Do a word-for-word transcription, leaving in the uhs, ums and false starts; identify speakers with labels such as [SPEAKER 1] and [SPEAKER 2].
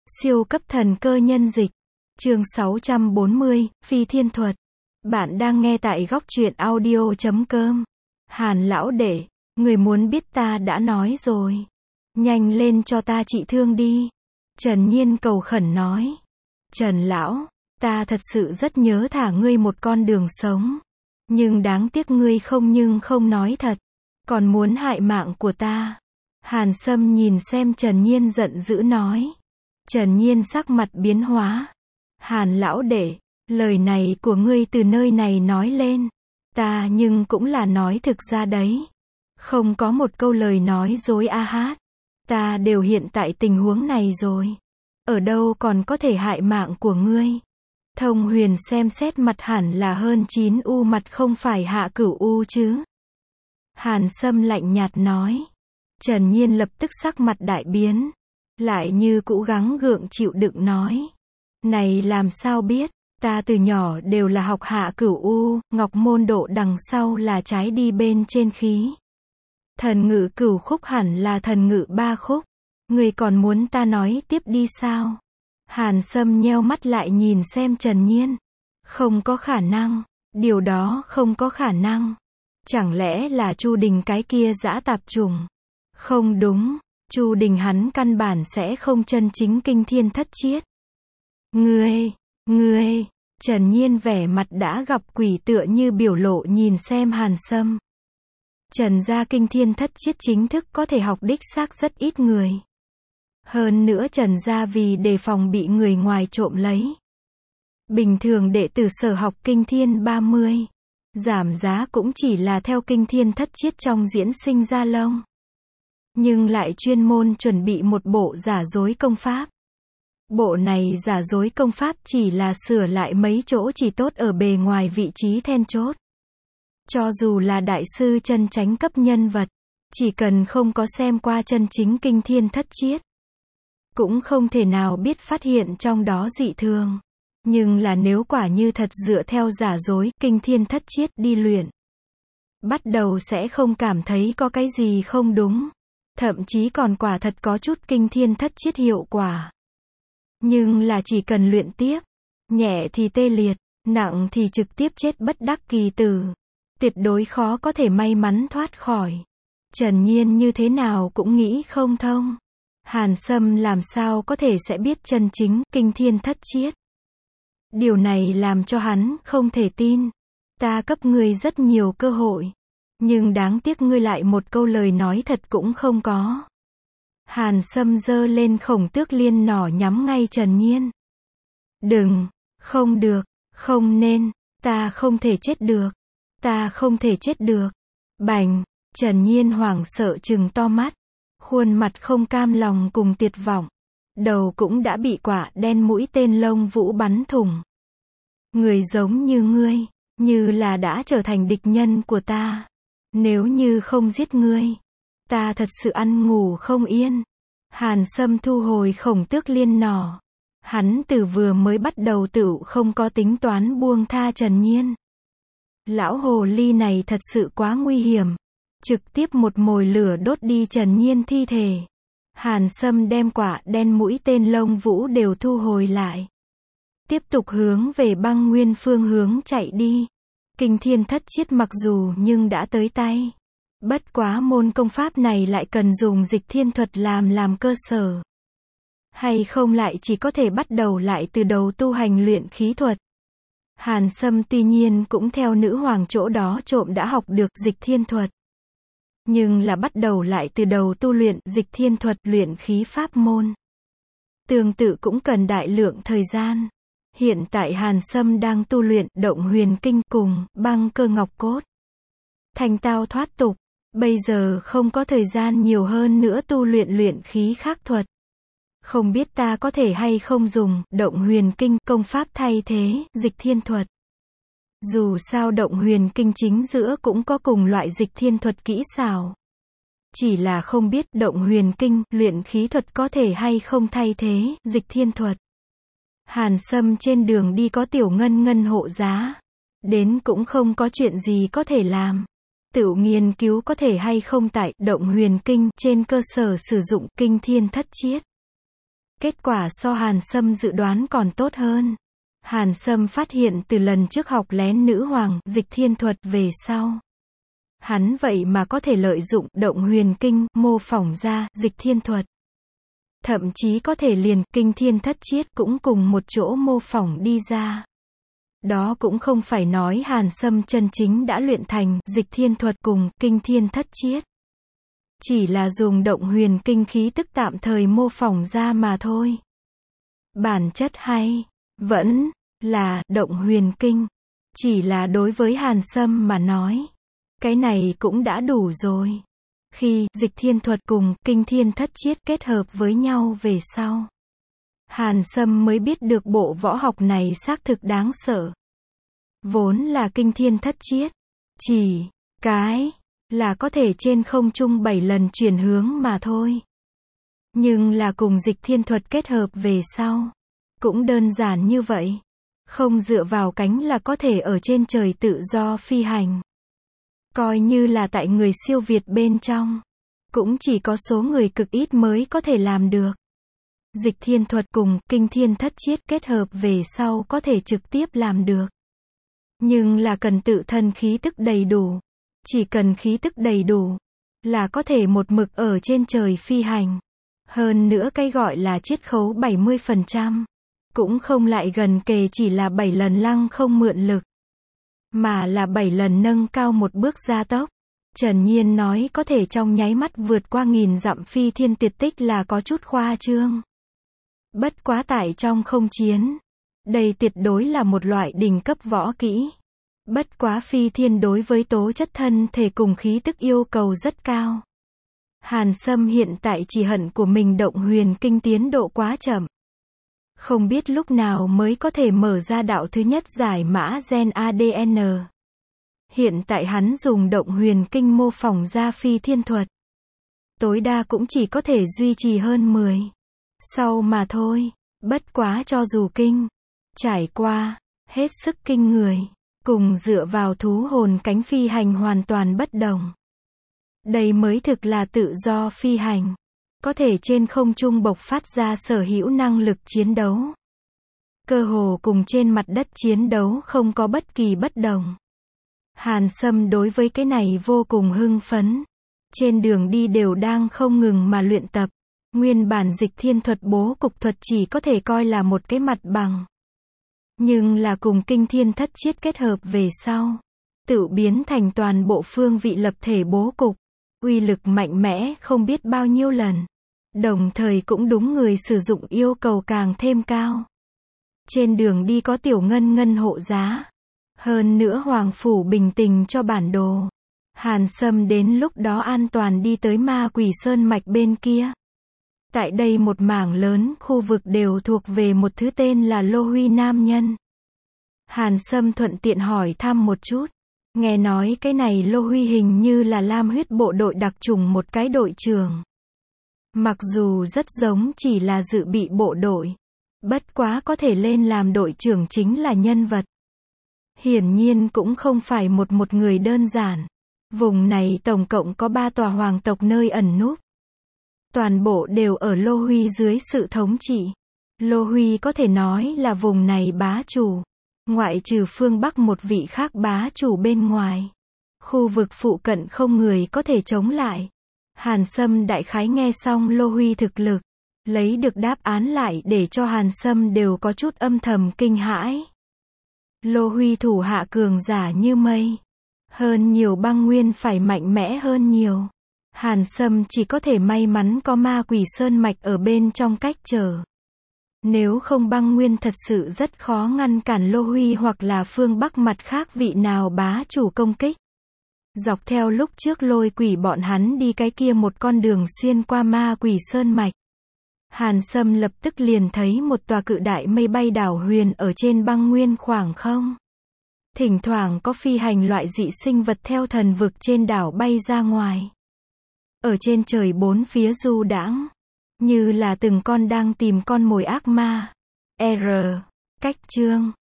[SPEAKER 1] Siêu cấp thần cơ nhân dịch. Chương sáu trăm bốn mươi, Phi Thiên Thuật. Bạn đang nghe tại góc truyện audio chấm com. Hàn lão đệ, người muốn biết ta đã nói rồi. Nhanh lên cho ta trị thương đi. Trần Nhiên cầu khẩn nói. Trần lão, ta thật sự rất nhớ thả ngươi một con đường sống. Nhưng đáng tiếc ngươi không nhưng không nói thật. Còn muốn hại mạng của ta. Hàn Sâm nhìn xem Trần Nhiên giận dữ nói. Trần Nhiên sắc mặt biến hóa. Hàn lão đệ, lời này của ngươi từ nơi này nói lên. Ta nhưng cũng là nói thực ra đấy. Không có một câu lời nói dối a hát. Ta đều hiện tại tình huống này rồi. Ở đâu còn có thể hại mạng của ngươi. Thông Huyền xem xét mặt hẳn là hơn chín u mặt không phải hạ cửu u chứ. Hàn Sâm lạnh nhạt nói. Trần Nhiên lập tức sắc mặt đại biến. Lại như cũ gắng gượng chịu đựng nói. Này làm sao biết, ta từ nhỏ đều là học hạ cửu u, ngọc môn độ đằng sau là trái đi bên trên khí. Thần ngự cửu khúc hẳn là thần ngự ba khúc. Người còn muốn ta nói tiếp đi sao? Hàn Sâm nheo mắt lại nhìn xem Trần Nhiên. Không có khả năng, điều đó không có khả năng. Chẳng lẽ là Chu Đình cái kia dã tạp chủng? Không đúng. Chu Đình hắn căn bản sẽ không chân chính kinh thiên thất chiết. Ngươi, ngươi, Trần Nhiên vẻ mặt đã gặp quỷ tựa như biểu lộ nhìn xem Hàn Sâm. Trần gia kinh thiên thất chiết chính thức có thể học đích xác rất ít người. Hơn nữa Trần gia vì đề phòng bị người ngoài trộm lấy. Bình thường đệ tử sở học kinh thiên ba mươi. Giảm giá cũng chỉ là theo kinh thiên thất chiết trong diễn sinh ra lông. Nhưng lại chuyên môn chuẩn bị một bộ giả dối công pháp. Bộ này giả dối công pháp chỉ là sửa lại mấy chỗ chỉ tốt ở bề ngoài vị trí then chốt. Cho dù là đại sư chân chánh cấp nhân vật, chỉ cần không có xem qua chân chính kinh thiên thất chiết, cũng không thể nào biết phát hiện trong đó dị thường. Nhưng là nếu quả như thật dựa theo giả dối kinh thiên thất chiết đi luyện, bắt đầu sẽ không cảm thấy có cái gì không đúng. Thậm chí còn quả thật có chút kinh thiên thất chiết hiệu quả. Nhưng là chỉ cần luyện tiếp, nhẹ thì tê liệt, nặng thì trực tiếp chết bất đắc kỳ tử. Tuyệt đối khó có thể may mắn thoát khỏi. Trần Nhiên như thế nào cũng nghĩ không thông. Hàn Sâm làm sao có thể sẽ biết chân chính kinh thiên thất chiết. Điều này làm cho hắn không thể tin. Ta cấp ngươi rất nhiều cơ hội. Nhưng đáng tiếc ngươi lại một câu lời nói thật cũng không có. Hàn Sâm giơ lên khổng tước liên nỏ nhắm ngay Trần Nhiên. Đừng, không được, không nên, ta không thể chết được. Ta không thể chết được. Bành, Trần Nhiên hoảng sợ trừng to mắt. Khuôn mặt không cam lòng cùng tuyệt vọng. Đầu cũng đã bị quả đen mũi tên lông vũ bắn thủng. Người giống như ngươi, như là đã trở thành địch nhân của ta. Nếu như không giết ngươi, ta thật sự ăn ngủ không yên. Hàn Sâm thu hồi khổng tước liên nỏ. Hắn từ vừa mới bắt đầu tự không có tính toán buông tha Trần Nhiên. Lão hồ ly này thật sự quá nguy hiểm. Trực tiếp một mồi lửa đốt đi Trần Nhiên thi thể. Hàn Sâm đem quả đen mũi tên lông vũ đều thu hồi lại. Tiếp tục hướng về băng nguyên phương hướng chạy đi. Kinh thiên thất chiết mặc dù nhưng đã tới tay. Bất quá môn công pháp này lại cần dùng dịch thiên thuật làm làm cơ sở. Hay không lại chỉ có thể bắt đầu lại từ đầu tu hành luyện khí thuật. Hàn Sâm tuy nhiên cũng theo nữ hoàng chỗ đó trộm đã học được dịch thiên thuật. Nhưng là bắt đầu lại từ đầu tu luyện dịch thiên thuật luyện khí pháp môn. Tương tự cũng cần đại lượng thời gian. Hiện tại Hàn Sâm đang tu luyện động huyền kinh cùng băng cơ ngọc cốt. Thành tao thoát tục. Bây giờ không có thời gian nhiều hơn nữa tu luyện luyện khí khác thuật. Không biết ta có thể hay không dùng động huyền kinh công pháp thay thế dịch thiên thuật. Dù sao động huyền kinh chính giữa cũng có cùng loại dịch thiên thuật kỹ xảo. Chỉ là không biết động huyền kinh luyện khí thuật có thể hay không thay thế dịch thiên thuật. Hàn Sâm trên đường đi có Tiểu Ngân Ngân hộ giá. Đến cũng không có chuyện gì có thể làm. Tự nghiên cứu có thể hay không tại động huyền kinh trên cơ sở sử dụng kinh thiên thất chiết. Kết quả so Hàn Sâm dự đoán còn tốt hơn. Hàn Sâm phát hiện từ lần trước học lén nữ hoàng dịch thiên thuật về sau, hắn vậy mà có thể lợi dụng động huyền kinh mô phỏng ra dịch thiên thuật. Thậm chí có thể liền kinh thiên thất chiết cũng cùng một chỗ mô phỏng đi ra. Đó cũng không phải nói Hàn Sâm chân chính đã luyện thành dịch thiên thuật cùng kinh thiên thất chiết. Chỉ là dùng động huyền kinh khí tức tạm thời mô phỏng ra mà thôi. Bản chất hay vẫn là động huyền kinh. Chỉ là đối với Hàn Sâm mà nói, cái này cũng đã đủ rồi. Khi dịch thiên thuật cùng kinh thiên thất chiết kết hợp với nhau về sau, Hàn Sâm mới biết được bộ võ học này xác thực đáng sợ. Vốn là kinh thiên thất chiết, chỉ cái là có thể trên không trung bảy lần chuyển hướng mà thôi. Nhưng là cùng dịch thiên thuật kết hợp về sau, cũng đơn giản như vậy. Không dựa vào cánh là có thể ở trên trời tự do phi hành. Coi như là tại người siêu việt bên trong, cũng chỉ có số người cực ít mới có thể làm được. Dịch thiên thuật cùng kinh thiên thất chiết kết hợp về sau có thể trực tiếp làm được. Nhưng là cần tự thân khí tức đầy đủ. Chỉ cần khí tức đầy đủ, là có thể một mực ở trên trời phi hành. Hơn nữa cái gọi là chiết khấu bảy mươi phần trăm, cũng không lại gần kề chỉ là bảy lần lăng không mượn lực, mà là bảy lần nâng cao một bước gia tốc. Trần Nhiên nói có thể trong nháy mắt vượt qua nghìn dặm phi thiên tuyệt tích là có chút khoa trương. Bất quá tại trong không chiến, đây tuyệt đối là một loại đỉnh cấp võ kỹ. Bất quá phi thiên đối với tố chất thân thể cùng khí tức yêu cầu rất cao. Hàn Sâm hiện tại chỉ hận của mình động huyền kinh tiến độ quá chậm. Không biết lúc nào mới có thể mở ra đạo thứ nhất giải mã gen a đê en. Hiện tại hắn dùng động huyền kinh mô phỏng ra phi thiên thuật. Tối đa cũng chỉ có thể duy trì hơn mười sau mà thôi. Bất quá cho dù kinh trải qua hết sức kinh người, cùng dựa vào thú hồn cánh phi hành hoàn toàn bất đồng. Đây mới thực là tự do phi hành, có thể trên không trung bộc phát ra sở hữu năng lực chiến đấu. Cơ hồ cùng trên mặt đất chiến đấu không có bất kỳ bất đồng. Hàn Sâm đối với cái này vô cùng hưng phấn. Trên đường đi đều đang không ngừng mà luyện tập. Nguyên bản dịch thiên thuật bố cục thuật chỉ có thể coi là một cái mặt bằng. Nhưng là cùng kinh thiên thất chiết kết hợp về sau, tự biến thành toàn bộ phương vị lập thể bố cục. Uy lực mạnh mẽ không biết bao nhiêu lần. Đồng thời cũng đúng người sử dụng yêu cầu càng thêm cao. Trên đường đi có tiểu ngân ngân hộ giá. Hơn nữa Hoàng Phủ bình tình cho bản đồ. Hàn Sâm đến lúc đó an toàn đi tới Ma Quỷ Sơn mạch bên kia. Tại đây một mảng lớn khu vực đều thuộc về một thứ tên là Lô Huy nam nhân. Hàn Sâm thuận tiện hỏi thăm một chút. Nghe nói cái này Lô Huy hình như là Lam huyết bộ đội đặc chủng một cái đội trưởng. Mặc dù rất giống chỉ là dự bị bộ đội. Bất quá có thể lên làm đội trưởng chính là nhân vật. Hiển nhiên cũng không phải một một người đơn giản. Vùng này tổng cộng có ba tòa hoàng tộc nơi ẩn núp. Toàn bộ đều ở Lô Huy dưới sự thống trị. Lô Huy có thể nói là vùng này bá chủ. Ngoại trừ phương Bắc một vị khác bá chủ bên ngoài. Khu vực phụ cận không người có thể chống lại. Hàn Sâm đại khái nghe xong Lô Huy thực lực. Lấy được đáp án lại để cho Hàn Sâm đều có chút âm thầm kinh hãi. Lô Huy thủ hạ cường giả như mây. Hơn nhiều băng nguyên phải mạnh mẽ hơn nhiều. Hàn Sâm chỉ có thể may mắn có Ma Quỷ Sơn mạch ở bên trong cách trở. Nếu không băng nguyên thật sự rất khó ngăn cản Lô Huy hoặc là phương Bắc mặt khác vị nào bá chủ công kích. Dọc theo lúc trước Lôi Quỷ bọn hắn đi cái kia một con đường xuyên qua Ma Quỷ Sơn mạch. Hàn Sâm lập tức liền thấy một tòa cự đại mây bay đảo huyền ở trên băng nguyên khoảng không. Thỉnh thoảng có phi hành loại dị sinh vật theo thần vực trên đảo bay ra ngoài. Ở trên trời bốn phía du đãng, như là từng con đang tìm con mồi ác ma. R. Cách chương